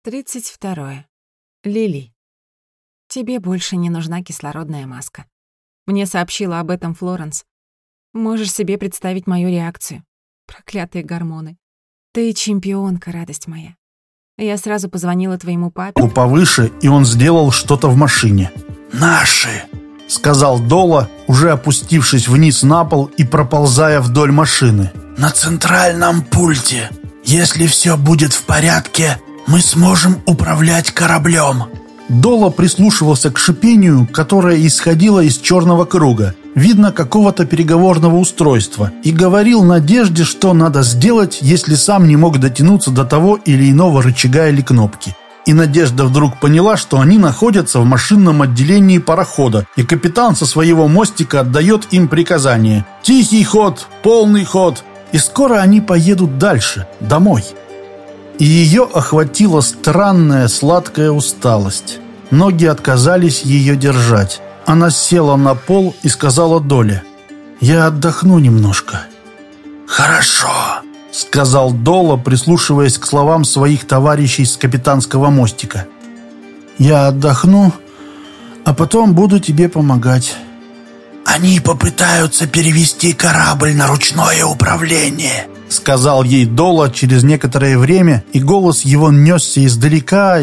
32. Лили. Тебе больше не нужна кислородная маска. Мне сообщила об этом Флоренс. Можешь себе представить мою реакцию. Проклятые гормоны. Ты чемпионка, радость моя. Я сразу позвонила твоему папе. Повыше, и он сделал что-то в машине. «Наши!» — сказал Дола, уже опустившись вниз на пол и проползая вдоль машины. «На центральном пульте. Если все будет в порядке, мы сможем управлять кораблем». Дола прислушивался к шипению, которое исходило из черного круга, видно какого-то переговорного устройства, и говорил Надежде, что надо сделать, если сам не мог дотянуться до того или иного рычага или кнопки. И Надежда вдруг поняла, что они находятся в машинном отделении парохода, и капитан со своего мостика отдает им приказание: «Тихий ход, полный ход», и скоро они поедут дальше, домой. И ее охватила странная сладкая усталость. Ноги отказались ее держать. Она села на пол и сказала Доле: «Я отдохну немножко». «Хорошо», — сказал Дола, прислушиваясь к словам своих товарищей с капитанского мостика. «Я отдохну, а потом буду тебе помогать». «Они попытаются перевести корабль на ручное управление», — сказал ей Дола через некоторое время, и голос его несся издалека.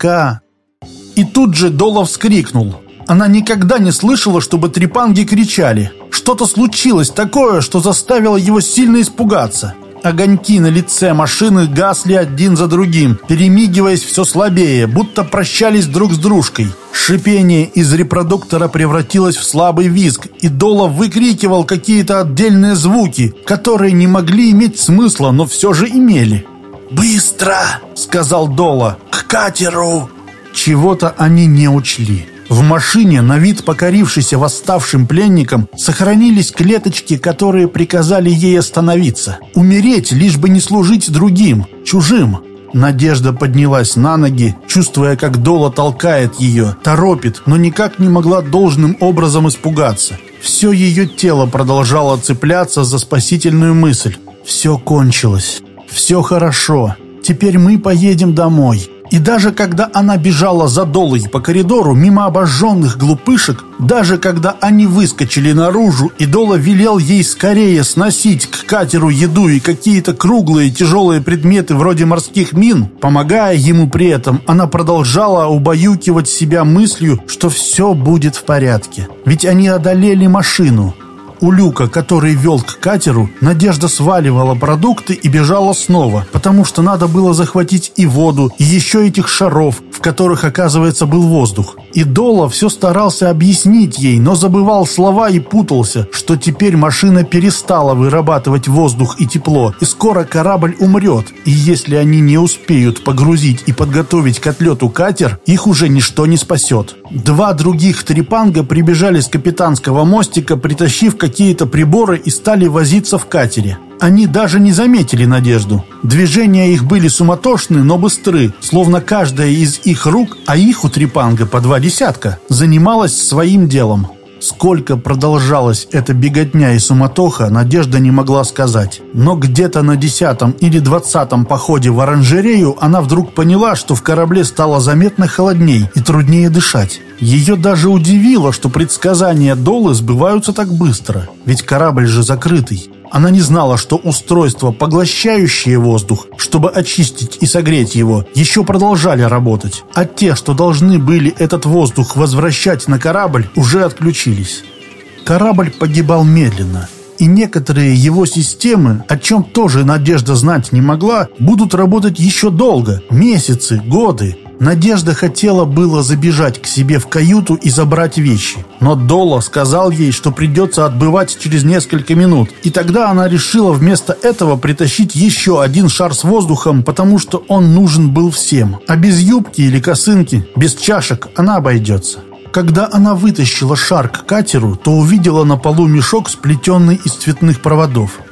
И тут же Дола вскрикнул. Она никогда не слышала, чтобы трепанги кричали. Что-то случилось такое, что заставило его сильно испугаться. Огоньки на лице машины гасли один за другим, перемигиваясь все слабее, будто прощались друг с дружкой. Шипение из репродуктора превратилось в слабый визг, и Дола выкрикивал какие-то отдельные звуки, которые не могли иметь смысла, но все же имели. «Быстро!» — сказал Дола. «К катеру!» Чего-то они не учли. В машине, на вид покорившейся восставшим пленникам, сохранились клеточки, которые приказали ей остановиться. Умереть, лишь бы не служить другим, чужим. Надежда поднялась на ноги, чувствуя, как Дола толкает ее, торопит, но никак не могла должным образом испугаться. Все ее тело продолжало цепляться за спасительную мысль. «Все кончилось. Все хорошо. Теперь мы поедем домой». И даже когда она бежала за Долой по коридору мимо обожженных глупышек, даже когда они выскочили наружу, и Дола велел ей скорее сносить к катеру еду и какие-то круглые тяжелые предметы вроде морских мин, помогая ему при этом, она продолжала убаюкивать себя мыслью, что все будет в порядке. Ведь они одолели машину. У люка, который вел к катеру, Надежда сваливала продукты и бежала снова, потому что надо было захватить и воду, и еще этих шаров, в которых, оказывается, был воздух. И Дола все старался объяснить ей, но забывал слова и путался, что теперь машина перестала вырабатывать воздух и тепло, и скоро корабль умрет, и если они не успеют погрузить и подготовить к отлету катер, их уже ничто не спасет. Два других трепанга прибежали с капитанского мостика, притащив какие-то приборы, и стали возиться в катере. Они даже не заметили Надежду. Движения их были суматошны, но быстры, словно каждая из их рук, а их у трепанга по 2 десятка, занималась своим делом. Сколько продолжалась эта беготня и суматоха, Надежда не могла сказать. Но где-то на 10-м или 20-м походе в оранжерею она вдруг поняла, что в корабле стало заметно холодней и труднее дышать. Ее даже удивило, что предсказания Долы сбываются так быстро, ведь корабль же закрытый. Она не знала, что устройства, поглощающие воздух, чтобы очистить и согреть его, еще продолжали работать, а те, что должны были этот воздух возвращать на корабль, уже отключились. Корабль погибал медленно, и некоторые его системы, о чем тоже Надежда знать не могла, будут работать еще долго, месяцы, годы. Надежда хотела было забежать к себе в каюту и забрать вещи, но Дола сказал ей, что придется отбывать через несколько минут, и тогда она решила вместо этого притащить еще один шар с воздухом, потому что он нужен был всем, а без юбки или косынки, без чашек она обойдется. Когда она вытащила шар к катеру, то увидела на полу мешок, сплетенный из цветных проводов.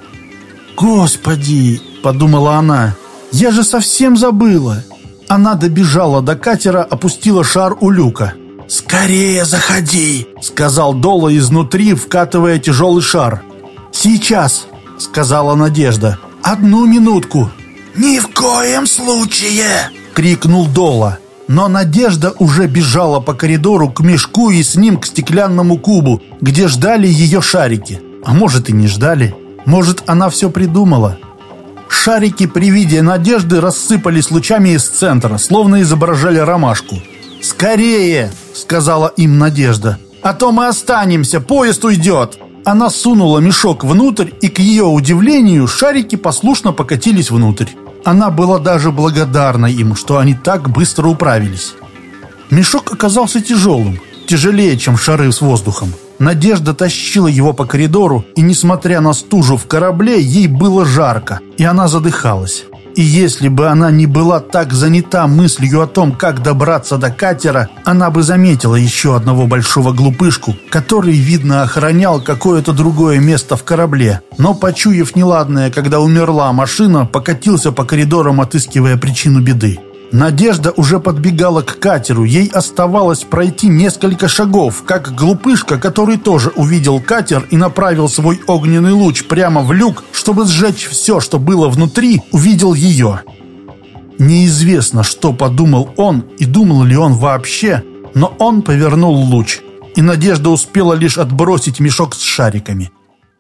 «Господи!» – подумала она. «Я же совсем забыла!» Она добежала до катера, опустила шар у люка. «Скорее заходи!» — сказал Дола изнутри, вкатывая тяжелый шар. «Сейчас!» — сказала Надежда. «1 минутку!» «Ни в коем случае!» — крикнул Дола. Но Надежда уже бежала по коридору к мешку и с ним к стеклянному кубу, где ждали ее шарики. А может и не ждали. Может, она все придумала. Шарики при виде Надежды рассыпались лучами из центра, словно изображали ромашку. «Скорее!» — сказала им Надежда. «А то мы останемся, поезд уйдет!» Она сунула мешок внутрь, и, к ее удивлению, шарики послушно покатились внутрь. Она была даже благодарна им, что они так быстро управились. Мешок оказался тяжелым, тяжелее, чем шары с воздухом. Надежда тащила его по коридору, и, несмотря на стужу в корабле, ей было жарко, и она задыхалась. И если бы она не была так занята мыслью о том, как добраться до катера, она бы заметила еще одного большого глупышку, который, видно, охранял какое-то другое место в корабле. Но, почуяв неладное, когда умерла машина, покатился по коридорам, отыскивая причину беды. Надежда уже подбегала к катеру, ей оставалось пройти несколько шагов, как глупышка, который тоже увидел катер и направил свой огненный луч прямо в люк, чтобы сжечь все, что было внутри, увидел ее. Неизвестно, что подумал он и думал ли он вообще, но он повернул луч, и Надежда успела лишь отбросить мешок с шариками.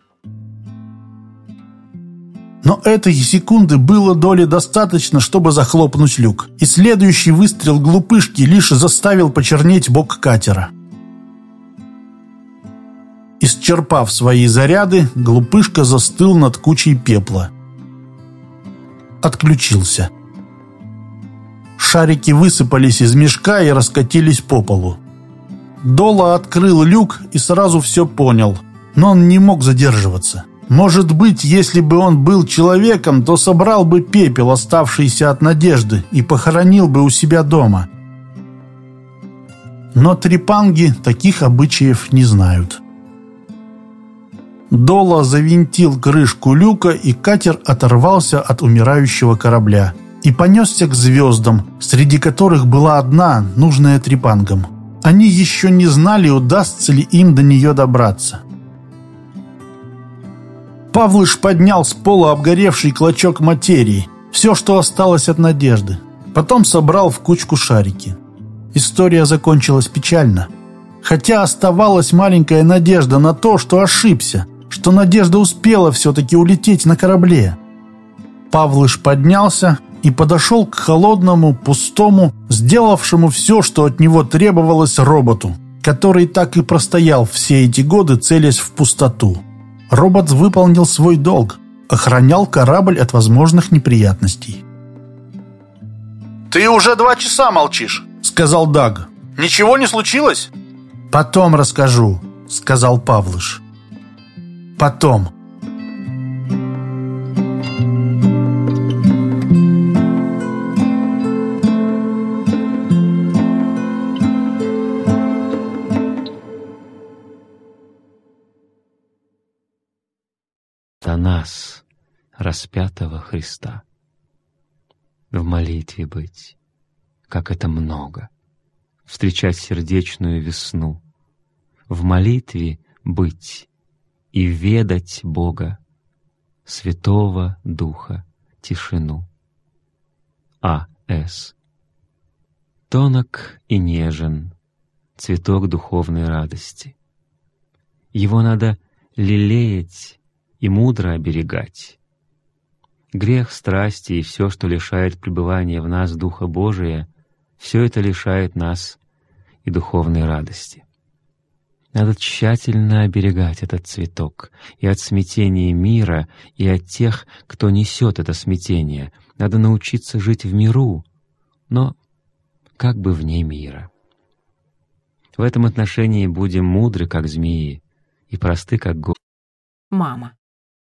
Но этой секунды было доли достаточно, чтобы захлопнуть люк, и следующий выстрел глупышки лишь заставил почернеть бок катера. Исчерпав свои заряды, глупышка застыл над кучей пепла. Отключился. Шарики высыпались из мешка и раскатились по полу. Дола открыл люк и сразу все понял, но он не мог задерживаться. Может быть, если бы он был человеком, то собрал бы пепел, оставшийся от Надежды, и похоронил бы у себя дома. Но трепанги таких обычаев не знают. Дола завинтил крышку люка, и катер оторвался от умирающего корабля и понесся к звездам, среди которых была одна, нужная трепангам. Они еще не знали, удастся ли им до нее добраться. Павлыш поднял с пола обгоревший клочок материи, все, что осталось от Надежды. Потом собрал в кучку шарики. История закончилась печально. Хотя оставалась маленькая надежда на то, что ошибся, что Надежда успела все-таки улететь на корабле. Павлыш поднялся и подошел к холодному, пустому, сделавшему все, что от него требовалось, роботу, который так и простоял все эти годы, целясь в пустоту. Робот выполнил свой долг, охранял корабль от возможных неприятностей. «Ты уже 2 часа молчишь», — сказал Даг. «Ничего не случилось?» «Потом расскажу», — сказал Павлыш. «Потом». За нас, распятого Христа, в молитве быть, как это много, встречать сердечную весну, в молитве быть и ведать Бога, Святого Духа, тишину. А.С. Тонок и нежен цветок духовной радости. Его надо лелеять и мудро оберегать. Грех, страсти и все, что лишает пребывания в нас Духа Божия, все это лишает нас и духовной радости. Надо тщательно оберегать этот цветок и от смятения мира, и от тех, кто несет это смятение. Надо научиться жить в миру, но как бы вне мира. В этом отношении будем мудры, как змеи, и просты, как Мама.